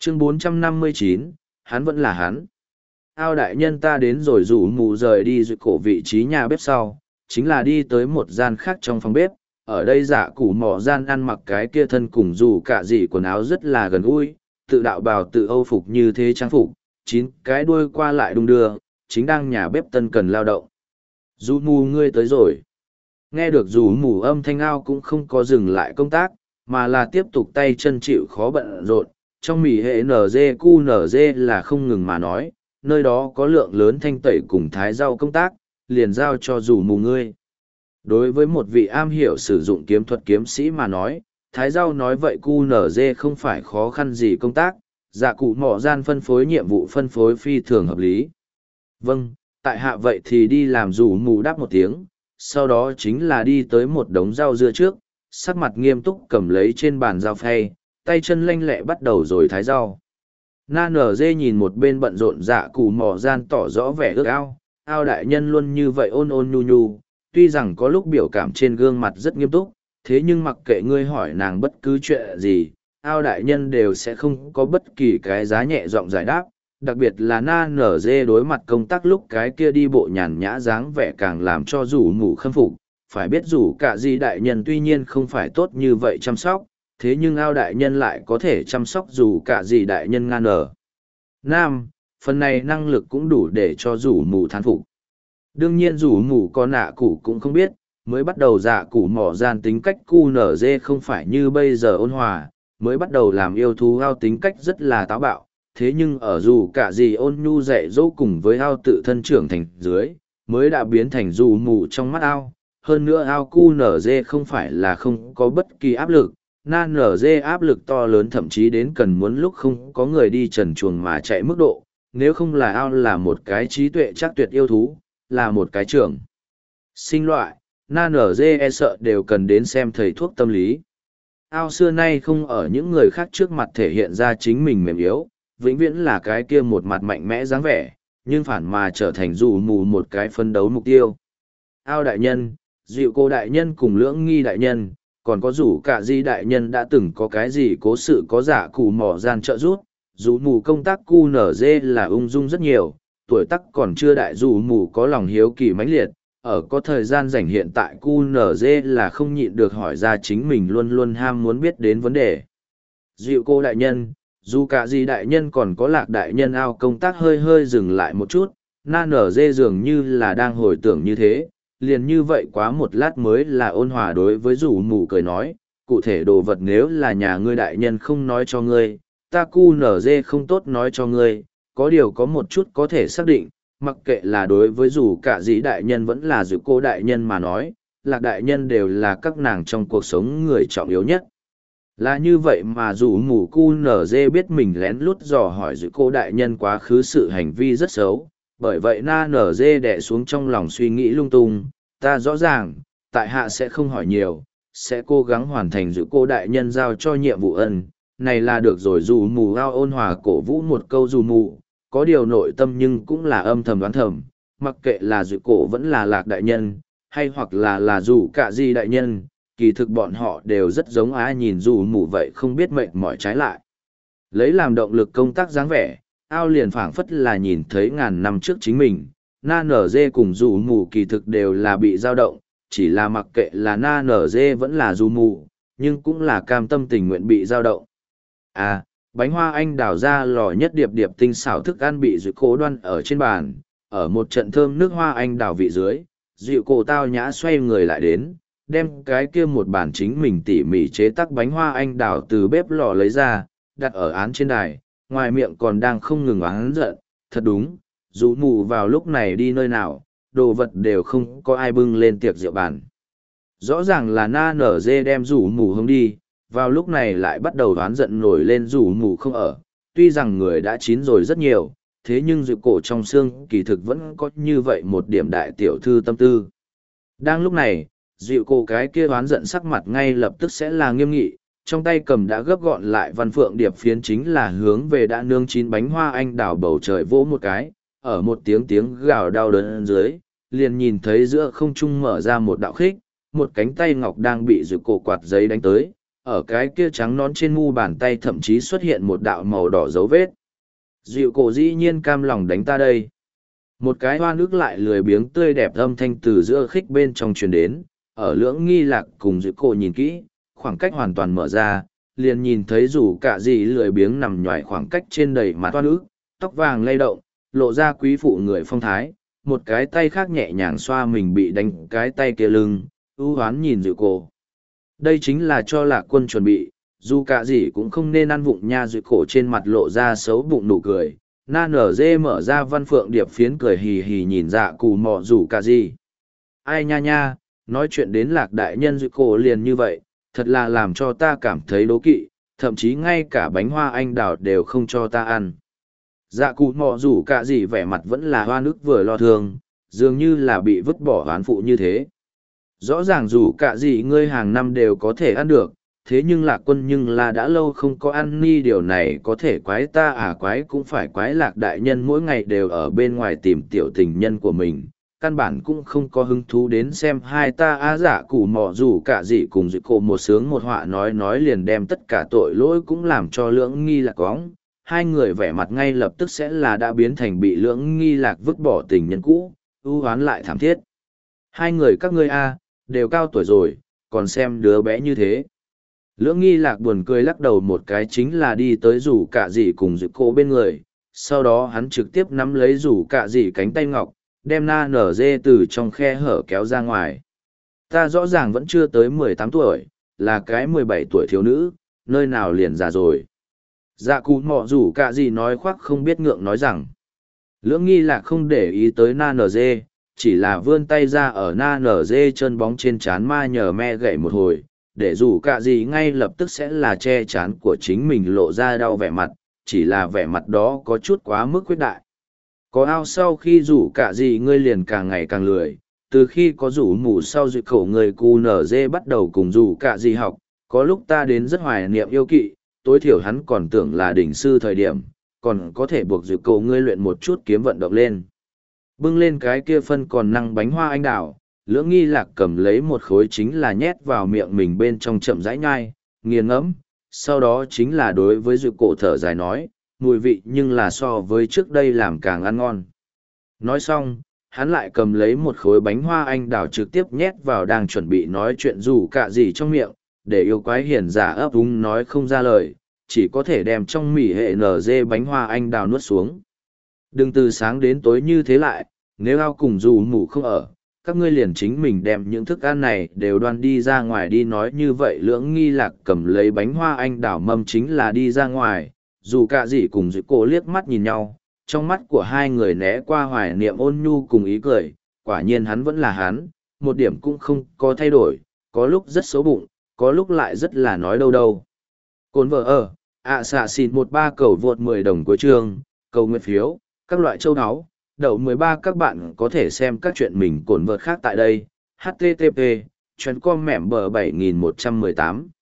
Chương 459, hắn vẫn là hắn. Ao đại nhân ta đến rồi rủ mù rời đi dưới cổ vị trí nhà bếp sau, chính là đi tới một gian khác trong phòng bếp. Ở đây dạ củ mỏ gian ăn mặc cái kia thân cùng dù cả gì quần áo rất là gần gũi, tự đạo bào tự âu phục như thế trang phục, 9 cái đuôi qua lại đung đưa, chính đang nhà bếp tân cần lao động. Rủ mù ngươi tới rồi. Nghe được rủ mù âm thanh ao cũng không có dừng lại công tác, mà là tiếp tục tay chân chịu khó bận rộn, trong mỉ hệ NGQNG là không ngừng mà nói, nơi đó có lượng lớn thanh tẩy cùng thái rau công tác, liền giao cho rủ mù ngươi. Đối với một vị am hiểu sử dụng kiếm thuật kiếm sĩ mà nói, thái rau nói vậy QNG không phải khó khăn gì công tác, dạ cụ mỏ gian phân phối nhiệm vụ phân phối phi thường hợp lý. Vâng, tại hạ vậy thì đi làm rủ mù đáp một tiếng, sau đó chính là đi tới một đống rau dưa trước, sắc mặt nghiêm túc cầm lấy trên bàn dao phay, tay chân lanh lẹ bắt đầu rồi thái rau. Na nở dê nhìn một bên bận rộn dạ cụ mỏ gian tỏ rõ vẻ ước ao, ao đại nhân luôn như vậy ôn ôn nhu nhu, tuy rằng có lúc biểu cảm trên gương mặt rất nghiêm túc, thế nhưng mặc kệ ngươi hỏi nàng bất cứ chuyện gì, ao đại nhân đều sẽ không có bất kỳ cái giá nhẹ giọng giải đáp, đặc biệt là na nở dê đối mặt công tác lúc cái kia đi bộ nhàn nhã dáng vẻ càng làm cho rủ mù khâm phục. Phải biết rủ cả gì đại nhân tuy nhiên không phải tốt như vậy chăm sóc, thế nhưng ao đại nhân lại có thể chăm sóc dù cả gì đại nhân ngan ở. Nam, phần này năng lực cũng đủ để cho rủ mù thán phục. Đương nhiên rủ mù có nạ củ cũng không biết, mới bắt đầu dạ củ mỏ gian tính cách cu nở dê không phải như bây giờ ôn hòa, mới bắt đầu làm yêu thú ao tính cách rất là táo bạo, thế nhưng ở dù cả gì ôn nhu dạy dỗ cùng với ao tự thân trưởng thành dưới, mới đã biến thành rủ mù trong mắt ao. Hơn nữa ao cu nở dê không phải là không có bất kỳ áp lực, na nở dê áp lực to lớn thậm chí đến cần muốn lúc không có người đi trần chuồng mà chạy mức độ, nếu không là ao là một cái trí tuệ chắc tuyệt yêu thú, là một cái trưởng sinh loại, na nở dê e sợ đều cần đến xem thầy thuốc tâm lý. Ao xưa nay không ở những người khác trước mặt thể hiện ra chính mình mềm yếu, vĩnh viễn là cái kia một mặt mạnh mẽ dáng vẻ, nhưng phản mà trở thành rủ mù một cái phân đấu mục tiêu. Ao đại nhân, dịu cô đại nhân cùng lưỡng nghi đại nhân, còn có rủ cả di đại nhân đã từng có cái gì cố sự có giả cụ mỏ gian trợ rút, rủ mù công tác cu nở dê là ung dung rất nhiều, tuổi tác còn chưa đại rủ mù có lòng hiếu kỳ mãnh liệt, ở có thời gian rảnh hiện tại cu nở dê là không nhịn được hỏi ra chính mình luôn luôn ham muốn biết đến vấn đề. Dịu cô đại nhân, dù cả di đại nhân còn có lạc đại nhân ao công tác hơi hơi dừng lại một chút, na nở dê dường như là đang hồi tưởng như thế, liền như vậy quá một lát mới là ôn hòa đối với rủ mù cười nói, cụ thể đồ vật nếu là nhà ngươi đại nhân không nói cho ngươi, ta cu nở dê không tốt nói cho ngươi, có điều có một chút có thể xác định, mặc kệ là đối với rủ cả dĩ đại nhân vẫn là dịu cô đại nhân mà nói, lạc đại nhân đều là các nàng trong cuộc sống người trọng yếu nhất. Là như vậy mà rủ mù cu nở dê biết mình lén lút dò hỏi dịu cô đại nhân quá khứ sự hành vi rất xấu, bởi vậy na nở dê đẻ xuống trong lòng suy nghĩ lung tung, ta rõ ràng, tại hạ sẽ không hỏi nhiều, sẽ cố gắng hoàn thành dịu cô đại nhân giao cho nhiệm vụ ân, này là được rồi dù mù ao ôn hòa cổ vũ một câu dù mù, có điều nội tâm nhưng cũng là âm thầm đoán thầm, mặc kệ là dịu cổ vẫn là lạc đại nhân, hay hoặc là dù cả gì đại nhân, kỳ thực bọn họ đều rất giống ai nhìn dù mù vậy không biết mệt mỏi trái lại. Lấy làm động lực công tác dáng vẻ, ao liền phảng phất là nhìn thấy ngàn năm trước chính mình, na nở dê cùng dù mù kỳ thực đều là bị dao động, chỉ là mặc kệ là na nở dê vẫn là dù mù, nhưng cũng là cam tâm tình nguyện bị dao động. À, bánh hoa anh đào ra lò nhất điệp điệp tinh xảo thức ăn bị dịu cố đoan ở trên bàn, ở một trận thơm nước hoa anh đào vị dưới, dịu cổ tao nhã xoay người lại đến, đem cái kia một bàn chính mình tỉ mỉ chế tác bánh hoa anh đào từ bếp lò lấy ra, đặt ở án trên đài, ngoài miệng còn đang không ngừng oán giận, thật đúng, dù mù vào lúc này đi nơi nào, đồ vật đều không có ai bưng lên tiệc rượu bàn. Rõ ràng là na nở dê đem rủ mù hướng đi, vào lúc này lại bắt đầu đoán giận nổi lên rủ mù không ở, tuy rằng người đã chín rồi rất nhiều, thế nhưng dịu cổ trong xương kỳ thực vẫn có như vậy một điểm đại tiểu thư tâm tư. Đang lúc này, dịu cổ cái kia đoán giận sắc mặt ngay lập tức sẽ là nghiêm nghị, trong tay cầm đã gấp gọn lại văn phượng điệp phiến chính là hướng về đã nương chín bánh hoa anh đào bầu trời vỗ một cái, ở một tiếng gào đau đớn dưới, liền nhìn thấy giữa không trung mở ra một đạo khích, một cánh tay ngọc đang bị dịu cổ quạt giấy đánh tới, ở cái kia trắng nón trên mu bàn tay thậm chí xuất hiện một đạo màu đỏ dấu vết. Dịu cổ dĩ nhiên cam lòng đánh ta đây. Một cái hoa nước lại lười biếng tươi đẹp âm thanh từ giữa khích bên trong truyền đến, ở lưỡng nghi lạc cùng dịu cổ nhìn kỹ, khoảng cách hoàn toàn mở ra, liền nhìn thấy rủ cả gì lười biếng nằm nhoài khoảng cách trên đầy mặt hoa nước, tóc vàng lay động, lộ ra quý phụ người phong thái, một cái tay khác nhẹ nhàng xoa mình bị đánh cái tay kia lưng, ưu hoán nhìn dịu cổ. Đây chính là cho Lạc Quân chuẩn bị, dù cả gì cũng không nên ăn vụng nha. Dịu cổ trên mặt lộ ra xấu bụng nụ cười, na nở dê mở ra văn phượng điệp phiến cười hì hì nhìn dạ cù mò rủ cả gì. Ai nha nha, nói chuyện đến Lạc đại nhân dịu cổ liền như vậy, thật là làm cho ta cảm thấy đố kỵ, thậm chí ngay cả bánh hoa anh đào đều không cho ta ăn. Dạ cụ mò rủ cả gì vẻ mặt vẫn là hoa nước vừa lo thương, dường như là bị vứt bỏ oán phụ như thế. Rõ ràng rủ cả gì ngươi hàng năm đều có thể ăn được, thế nhưng Lạc Quân nhưng là đã lâu không có ăn ni, điều này có thể quái ta à? Quái cũng phải quái Lạc đại nhân mỗi ngày đều ở bên ngoài tìm tiểu tình nhân của mình, căn bản cũng không có hứng thú đến xem hai ta á. Dạ cụ mò rủ cả gì cùng dịu cổ một sướng một họa nói liền đem tất cả tội lỗi cũng làm cho lưỡng nghi lạc cóng. Hai người vẻ mặt ngay lập tức sẽ là đã biến thành bị lưỡng nghi lạc vứt bỏ tình nhân cũ, ưu hoán lại thảm thiết. Hai người các ngươi a đều cao tuổi rồi, còn xem đứa bé như thế. Lưỡng nghi lạc buồn cười lắc đầu một cái, chính là đi tới rủ cả gì cùng dịu cổ bên người, sau đó hắn trực tiếp nắm lấy rủ cả gì cánh tay ngọc, đem na nở dê từ trong khe hở kéo ra ngoài. Ta rõ ràng vẫn chưa tới 18 tuổi, là cái 17 tuổi thiếu nữ, nơi nào liền già rồi. Dạ cụ mọ rủ cả gì nói khoác không biết ngượng nói rằng. Lưỡng nghi lạc không để ý tới na nở dê, chỉ là vươn tay ra ở na nở dê chân bóng trên trán ma nhờ me gậy một hồi, để rủ cả gì ngay lập tức sẽ là che chán của chính mình lộ ra đau vẻ mặt, chỉ là vẻ mặt đó có chút quá mức khuyết đại. Có ao sau khi rủ cả gì ngươi liền càng ngày càng lười, từ khi có rủ mù sau dịu khổ người cu nở dê bắt đầu cùng rủ cả gì học, có lúc ta đến rất hoài niệm yêu kỵ, tối thiểu hắn còn tưởng là đỉnh sư thời điểm, còn có thể buộc dịu cổ ngươi luyện một chút kiếm vận động lên. Bưng lên cái kia phân còn năng bánh hoa anh đào, lưỡng nghi lạc cầm lấy một khối chính là nhét vào miệng mình bên trong chậm rãi nhai, nghiền ngẫm, sau đó chính là đối với dịu cổ thở dài nói, mùi vị nhưng là so với trước đây làm càng ăn ngon. Nói xong, hắn lại cầm lấy một khối bánh hoa anh đào trực tiếp nhét vào đang chuẩn bị nói chuyện rủ cả gì trong miệng, để yêu quái hiền giả ấp úng nói không ra lời, chỉ có thể đem trong mỉ hệ nở dê bánh hoa anh đào nuốt xuống. Đừng từ sáng đến tối như thế lại, nếu ao cùng dù mù không ở, các ngươi liền chính mình đem những thức ăn này đều đoan đi ra ngoài đi. Nói như vậy lưỡng nghi lạc cầm lấy bánh hoa anh đào mâm chính là đi ra ngoài, dù cả gì cùng dịu cổ liếc mắt nhìn nhau, trong mắt của hai người né qua hoài niệm ôn nhu cùng ý cười, quả nhiên hắn vẫn là hắn, một điểm cũng không có thay đổi, có lúc rất xấu bụng, có lúc lại rất là nói đâu đâu. Cồn vợ ở, xạ xịt 13 cầu vượt 10 đồng cuối chương, cầu nguyện phiếu, các loại châu áo, đậu 13 các bạn có thể xem các chuyện mình cồn vợt khác tại đây, http, chuyến com mẻm bờ 7118.